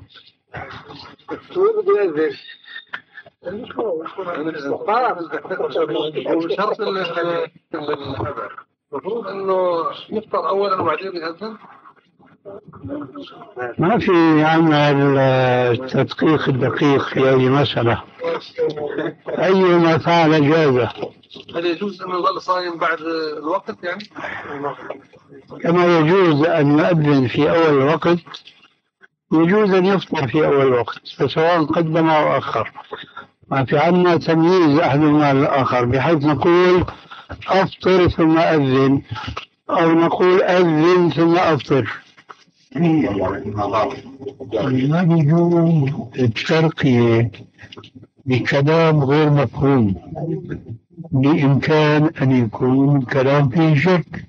شرط المفروض انه يفطر اولا وبعدين يأذن.
ما في عمل التدقيق الدقيق في أي مسألة، أي ما فعل جازه.
هل يجوز أن يظل صائم بعد الوقت يعني؟
كما يجوز أن يؤذن في أول الوقت يجوز أن يفطر في أول الوقت، فسواء قدم أو أخر. ما في عنا تمييز أحدهما الآخر بحيث نقول أفطر ثم أذن، أو نقول أذن ثم أفطر. لا يجوز الترقية بكلام غير مفهوم، بإمكان أن يكون كلام فيه شك.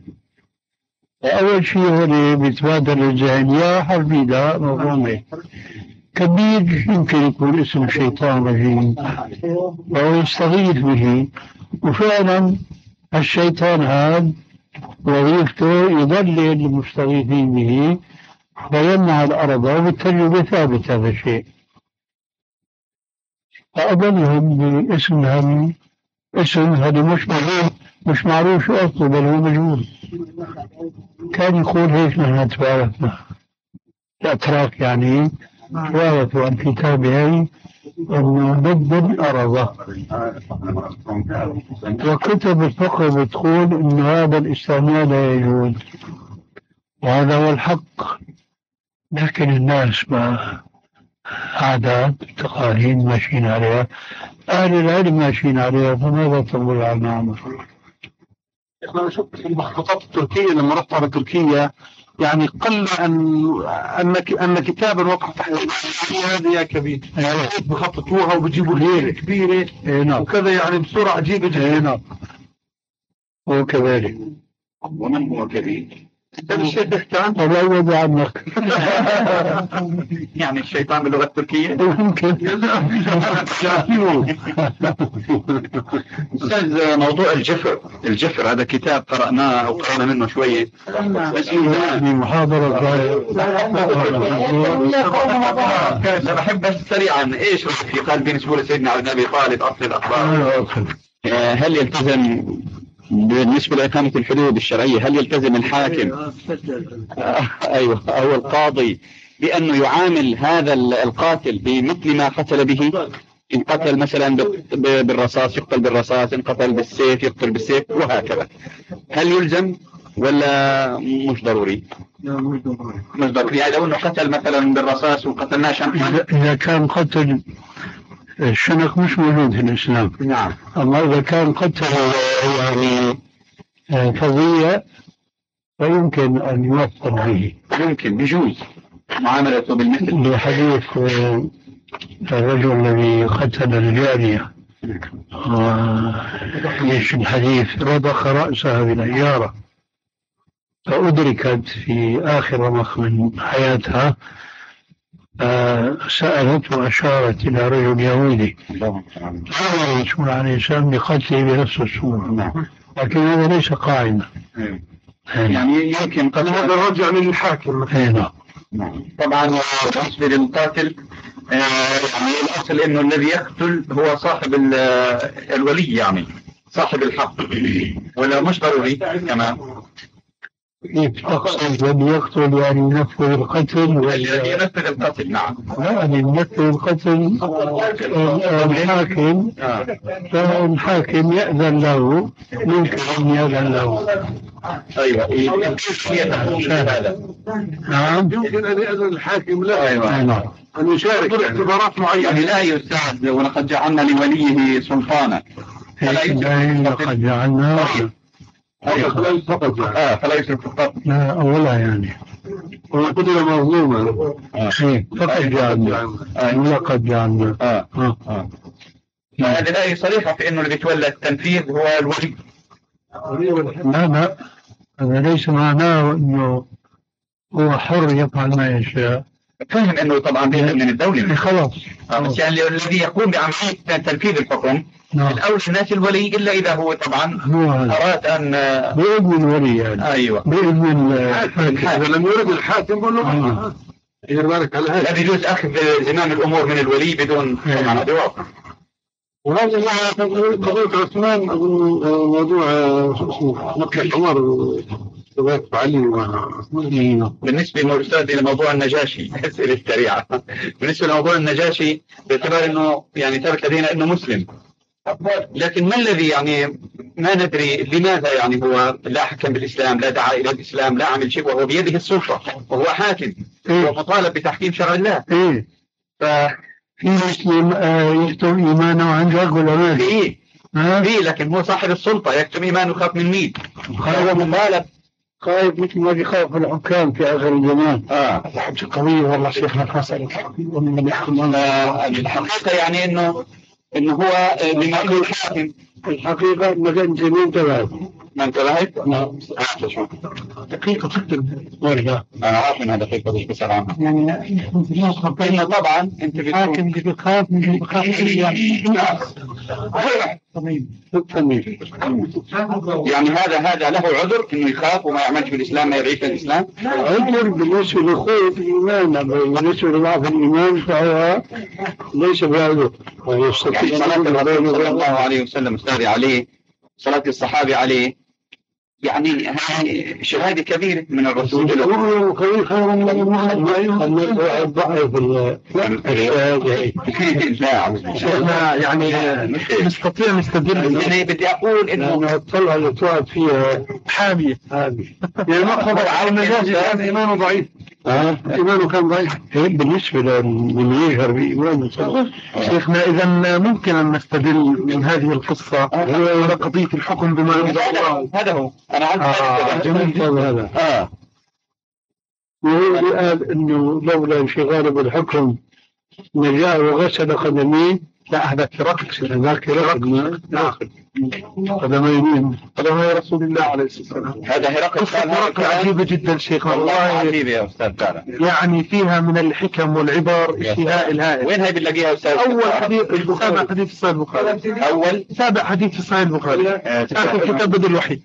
أول شيء هو بيتبادل الذهن يا حربي لا مفهومة. كبير يمكن يكون اسم شيطان رجيم وهو يستغيث به، وفعلا الشيطان هذا وظيفته يضلل المستغيثين به ويمنع الأرض، وبالتجربة ثابت هذا الشيء. فأضلهم باسم هم اسم هذا مش معروف، مش معروف شو أصله، بل هو مجهول. كان يقول هيك نحن تباركنا الأتراك يعني رواية عن كتابه أنه ضد الأرض، وكتب الفقه بتقول أن هذا الاستعمال لا يجوز، وهذا هو الحق. لكن الناس ما عادات تقاليد ماشيين عليها، أهل العلم ماشيين عليها، فماذا تقول عنها عمر؟
احنا شفت المخطوطات التركية لما رحت على تركيا يعني قل أن أن أن كتابا وقع تحت هذه يا كبير بخططوها وبيجيبوا ليلة كبيرة وكذا يعني بصورة عجيبة جدا.
هو كذلك.
ومن هو كبير؟
الله يرضى عنك.
يعني الشيطان باللغة التركية
يمكن.
أستاذ، موضوع الجفر الجفر هذا كتاب قرأناه أو قرأنا منه شوية بس
محاضرة.
أنا بحب بس سريعا إيش في قال بين سهولة سيدنا علي بن أبي طالب أصل الأخبار، هل يلتزم بالنسبة لإقامة الحدود الشرعية، هل يلتزم الحاكم آه أيوة أو القاضي بأنه يعامل هذا القاتل بمثل ما قتل به؟ إن قتل مثلا بالرصاص يقتل بالرصاص، إن قتل بالسيف يقتل بالسيف، وهكذا. هل يلزم ولا مش ضروري؟ مش ضروري يعني لو أنه قتل مثلا بالرصاص وقتلناه شنقا.
إذا كان قتل الشنق مش موجود في الإسلام.
نعم.
أما إذا كان قتل يعني قضية فيمكن أن يوفق به،
يمكن بجوز معاملته بالمثل.
لحديث الرجل الذي قتل الجارية ليش الحديث رضخ رأسها بالحجارة فأدركت في آخر رمق من حياتها، سألت وأشارت إلى رجل يهودي أمر الرسول عليه السلام بقتله بنفس الصورة، لكن هذا ليس قاعدة.
يعني يمكن قد
هذا الرجع للحاكم.
نعم. طبعا بالنسبة للقاتل يعني الأصل إنه الذي يقتل هو صاحب الولي يعني صاحب الحق، ولا مش ضروري كمان؟
أقصد الذي يقتل يعني ينفذ القتل
الذي ينفذ القتل. نعم.
يعني ينفذ القتل الحاكم، فالحاكم يأذن له، ممكن أن يأذن له.
أيوة. هذا
نعم.
يمكن أن يأذن الحاكم له.
أيوة.
نعم.
أن يشارك في اختبارات معينة.
يعني لا يستعد ولقد جعلنا لوليه سلطانا.
لقد جعلنا
أيوة. فلا يسرق آه فلا يسرق القتل.
لا أولا يعني
وقتل مظلوما.
فقد جعلنا ولقد جعلنا.
آه. آه. آه. هذه الآية صريحة في إنه اللي بيتولى التنفيذ هو الولي.
لا لا، هذا ليس معناه إنه هو حر يفعل ما يشاء.
فهم إنه طبعا بيد من الدولة.
خلاص.
بس يعني الذي يقوم بعملية تنفيذ الحكم الأول الناس الولي، إلا إذا هو طبعا أراد أن
بإذن الولي يعني.
أيوة.
بإذن
الحاكم. إذا لم يرد الحاكم قل له يدير بالك على هذا.
لا يجوز أخذ زمام الأمور من الولي بدون طبعا دعاء.
وهذا مع قضية عثمان موضوع نقل الحمار
ثبات علي و
بالنسبة للأستاذ إلى موضوع النجاشي أسئلة سريعة. بالنسبة لموضوع النجاشي باعتبار أنه يعني ثبت لدينا أنه مسلم، لكن ما الذي يعني ما ندري لماذا يعني هو لا حكم بالإسلام، لا دعا إلى الإسلام، لا عمل شيء، وهو بيده السلطة وهو حاكم ومطالب بتحكيم شرع الله.
إيه
ف
في مسلم يكتم إيمانه عن رجل ولا ما
في في لكن هو صاحب السلطة، يكتم إيمانه يخاف من مين؟ هو مطالب
خايف مثل ما بيخاف الحكام في آخر الزمان.
اه
حاجة قوية والله شيخنا فاسأل ومن يحكم
آه الحقيقة يعني إنه إنه هو بما يقول الحاكم
الحقيقة ما كان زمين تبعه
ما انتبهت؟
نعم.
دقيقة جدا.
ولا
أنا عارف إنها دقيقة بس بسأل عنها.
يعني يكون في النص
إنه طبعا أنت
الحاكم اللي بيخاف من اللي بيخاف يعني
يعني هذا هذا له عذر إنه يخاف وما يعملش بالإسلام، ما يعيش بالإسلام.
عذر بالنسبة لخوف الإيمان، أما بالنسبة لضعف الإيمان فهو ليس بعذر.
يعني صلاة الرسول صلى الله عليه وسلم أستاذ عليه، صلاة الصحابة عليه، يعني هذه شهادة كبيرة من الرسول له.
خير خير من المؤمن الضعيف الشهادة.
لا
يعني نستطيع نستدل.
يعني بدي أقول إنه
الطلعة اللي طلعت فيها
حامية
حامية.
يعني مقصد على النجاشي كان إيمانه ضعيف.
اه إيمانه كان ضعيف. بالنسبة لمن يجهر بإيمانه
شيخنا إذا ممكن أن نستدل من هذه القصة على قضية الحكم بما يرضى الله.
هذا هو أنا عارف
آه جميل هذا. آه وهو قال إنه لولا انشغاله بالحكم نجاه وغسل قدميه.
لا هذا كركس
ذاك كركس.
نعم
قدمي يمين
قدمي رسول الله عليه الصلاة والسلام.
هذا هرقل
قصة هرقل عجيبة جدا شيخ
والله عجيبة يا أستاذ فعلا.
يعني فيها من الحكم والعبر الشهاء الهائل.
وين هاي بنلاقيها أستاذ؟
أول حديث سابع حديث في صحيح البخاري.
أول
سابع حديث في صحيح البخاري. آخر كتاب بدء الوحي.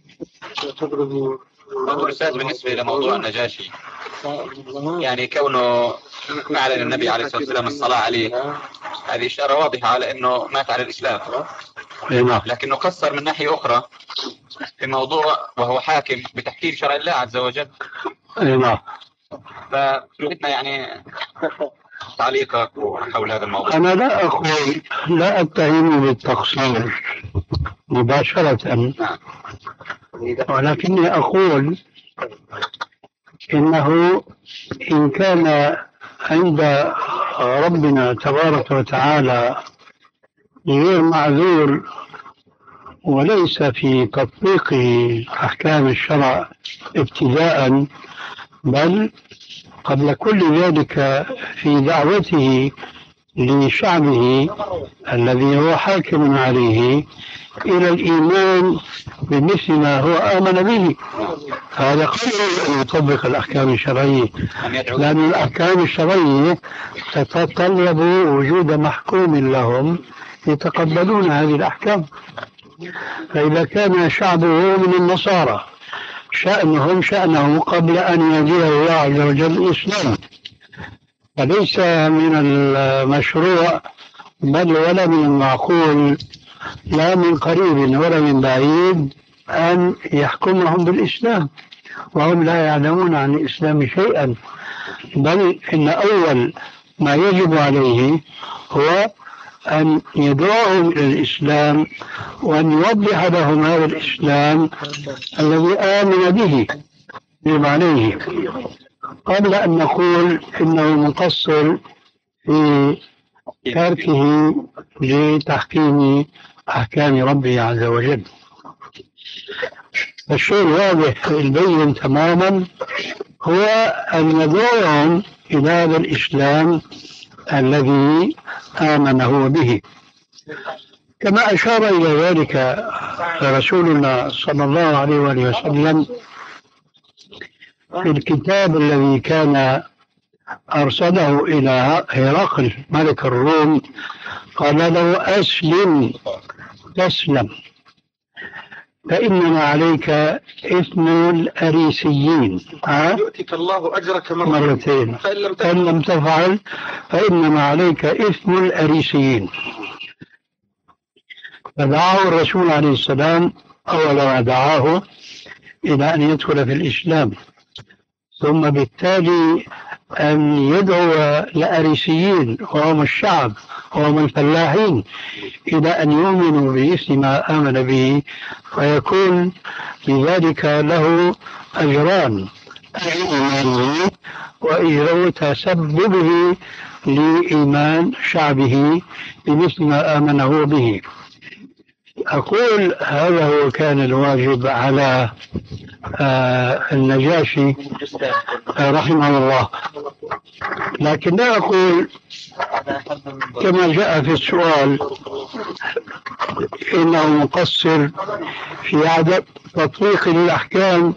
أقول أستاذ بالنسبة لموضوع النجاشي، يعني كونه أعلن النبي عليه الصلاة والسلام الصلاة عليه، هذه إشارة واضحة على أنه مات على الإسلام، لكنه قصر من ناحية أخرى في موضوع وهو حاكم بتحكيم شرع الله عز وجل.
نعم.
فبدنا يعني تعليقك حول هذا الموضوع.
أنا لا أقول لا أتهم بالتقصير مباشرة، ولكني أقول إنه إن كان عند ربنا تبارك وتعالى غير معذور وليس في تطبيقه أحكام الشرع ابتداء، بل قبل كل ذلك في دعوته لشعبه الذي هو حاكم عليه إلى الإيمان بمثل ما هو آمن به، هذا قبل أن يطبق الأحكام الشرعية، لأن الأحكام الشرعية تتطلب وجود محكوم لهم يتقبلون هذه الأحكام. فإذا كان شعبه من النصارى شأنهم شأنه قبل أن يهديه الله عز وجل الإسلام، فليس من المشروع بل ولا من المعقول لا من قريب ولا من بعيد أن يحكمهم بالإسلام وهم لا يعلمون عن الإسلام شيئا، بل إن أول ما يجب عليه هو أن يدعوهم إلى الإسلام وأن يوضح لهم هذا الإسلام الذي آمن به بمعنيه، قبل أن نقول إنه مقصر في تركه لتحكيم أحكام ربه عز وجل. الشيء الواضح البين تماما هو أن ندعوهم إلى هذا الإسلام الذي آمن هو به، كما أشار إلى ذلك رسولنا صلى الله عليه وآله وسلم في الكتاب الذي كان أرسله إلى هرقل ملك الروم، قال له أسلم تسلم فإنما عليك إثم الأريسيين.
يؤتك الله أجرك
مرتين فإن لم تفعل فإنما عليك إثم الأريسيين. فدعاه الرسول عليه السلام أول ما دعاه إلى أن يدخل في الإسلام، ثم بالتالي أن يدعو الأريسيين وهم الشعب وهم الفلاحين إلى أن يؤمنوا باسم ما آمن به، فيكون بذلك له أجران: إيمانه وإجراء تسببه لإيمان شعبه بمثل ما آمنه به. أقول هذا هو كان الواجب على آه النجاشي آه رحمه الله، لكن لا أقول كما جاء في السؤال إنه مقصر في عدم تطبيق الأحكام،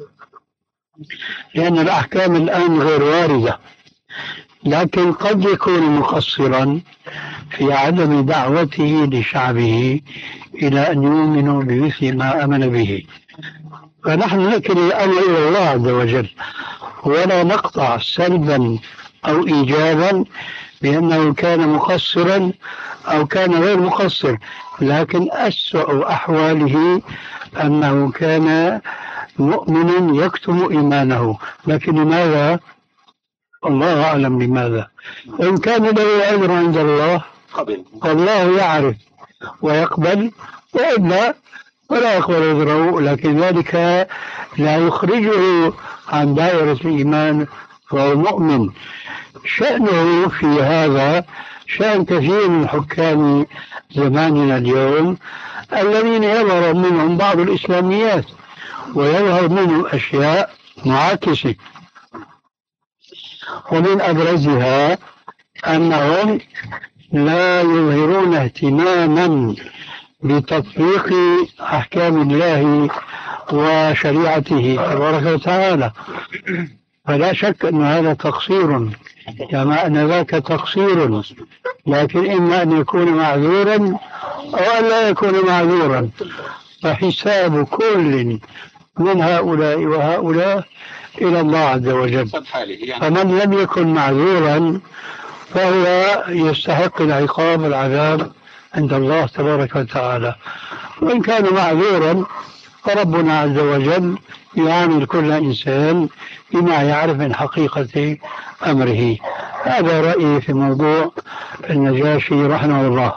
لأن الأحكام الآن غير واردة، لكن قد يكون مقصرا في عدم دعوته لشعبه إلى أن يؤمنوا بمثل ما آمن به. فنحن نكل الأمر إلى الله عز وجل، ولا نقطع سلبا أو إيجابا بأنه كان مقصرا أو كان غير مقصر، لكن أسوأ أحواله أنه كان مؤمن يكتم إيمانه. لكن لماذا؟ الله أعلم لماذا. إن كان له أجر عند الله فالله يعرف ويقبل، وإلا ولا يقبل أجره، لكن ذلك لا يخرجه عن دائرة الإيمان، فهو مؤمن. شأنه في هذا شأن كثير من حكام زماننا اليوم الذين يظهر منهم بعض الإسلاميات ويظهر منهم أشياء معاكسة، ومن أبرزها أنهم لا يظهرون اهتماما بتطبيق أحكام الله وشريعته تبارك وتعالى. فلا شك أن هذا تقصير، كما أن ذاك تقصير، لكن إما أن يكون معذورا أو أن لا يكون معذورا، فحساب كل من هؤلاء وهؤلاء إلى الله عز وجل. فمن لم يكن معذورا فهو يستحق العقاب والعذاب عند الله تبارك وتعالى، وإن كان معذورا فربنا عز وجل يعامل كل إنسان بما يعرف من حقيقة أمره. هذا رأيي في موضوع النجاشي رحمه الله.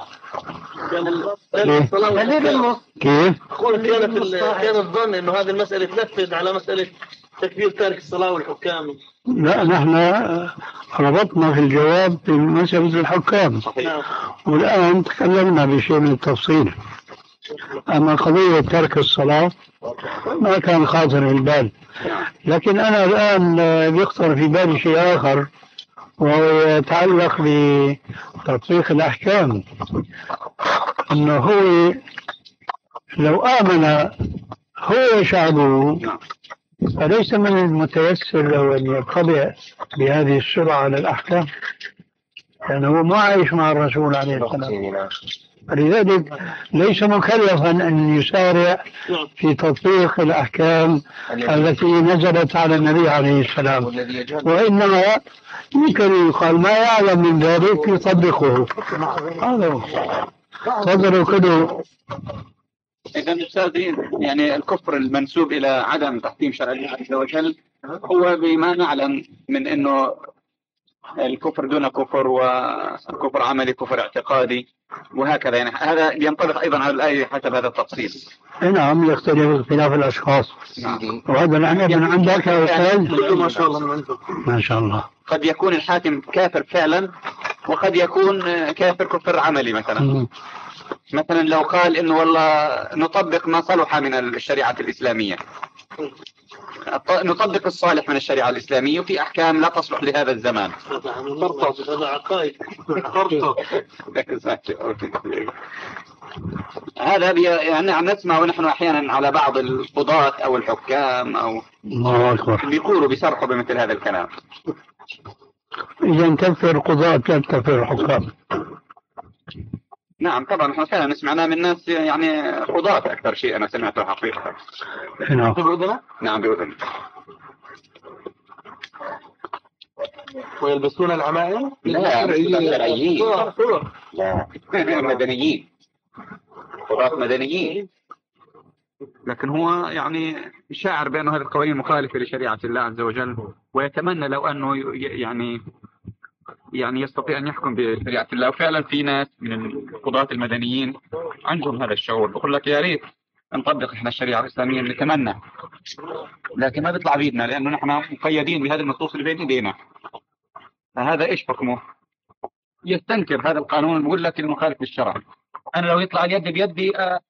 كيف؟
كان الظن أنه هذه المسألة تنفذ على مسألة تكبير تارك الصلاة والحكام.
لا، نحن ربطنا في الجواب في مسألة الحكام، والآن تكلمنا بشيء من التفصيل. أما قضية ترك الصلاة ما كان خاطر في البال، لكن أنا الآن بيخطر في بالي شيء آخر، وهو يتعلق بتطبيق الأحكام. أنه هو لو آمن هو شعبه فليس من المتيسر له أن ينقضي بهذه السرعة على الأحكام، لأنه ما عايش مع الرسول عليه السلام، فلذلك ليس مكلفا أن يسارع في تطبيق الأحكام التي نزلت على النبي عليه السلام، وإنما يمكن يقال ما يعلم من ذلك يطبقه. هذا هو. تفضلوا كله.
إذا أستاذ، يعني الكفر المنسوب إلى عدم تحكيم شرع الله عز وجل هو بما نعلم من أنه الكفر دون كفر، وكفر عملي، كفر اعتقادي، وهكذا. يعني هذا ينطبق أيضا على الآية حسب هذا التفصيل.
نعم، يختلف اختلاف الأشخاص.
نعم.
وهذا العنب من عندك يا أستاذ؟
ما شاء الله.
ما شاء الله.
قد يكون الحاكم كافر فعلا، وقد يكون كافر كفر عملي. مثلا م. مثلا لو قال إنه والله نطبق ما صلح من الشريعة الإسلامية، نطبق الصالح من الشريعة الإسلامية، وفي أحكام لا تصلح لهذا الزمان.
هذا عقائد.
هذا يعني عم نسمع ونحن أحيانا على بعض القضاة أو الحكام أو بيقولوا بيصرحوا بمثل هذا الكلام.
إذا كفر قضاة لا تكفر حكام.
نعم طبعا، نحن فعلا سمعناه من ناس يعني قضاة أكثر شيء أنا سمعته حقيقة.
نعم
بأذنه؟
نعم بأذنه.
ويلبسون العمائم؟
لا، شرعيين. لا، مدنيين، قضاة مدنيين. لكن هو يعني شاعر بأنه هذه القوانين مخالفة لشريعة الله عز وجل، ويتمنى لو أنه ي- يعني يعني يستطيع أن يحكم بشريعة الله. وفعلا في ناس من القضاة المدنيين عندهم هذا الشعور، بقول لك يا ريت نطبق احنا الشريعة الإسلامية، نتمنى، لكن ما بيطلع بيدنا لأنه نحن مقيدين بهذه النصوص اللي بين إيدينا. فهذا إيش حكمه؟ يستنكر هذا القانون، بقول لك إنه مخالف للشرع. أنا لو يطلع اليد بيدي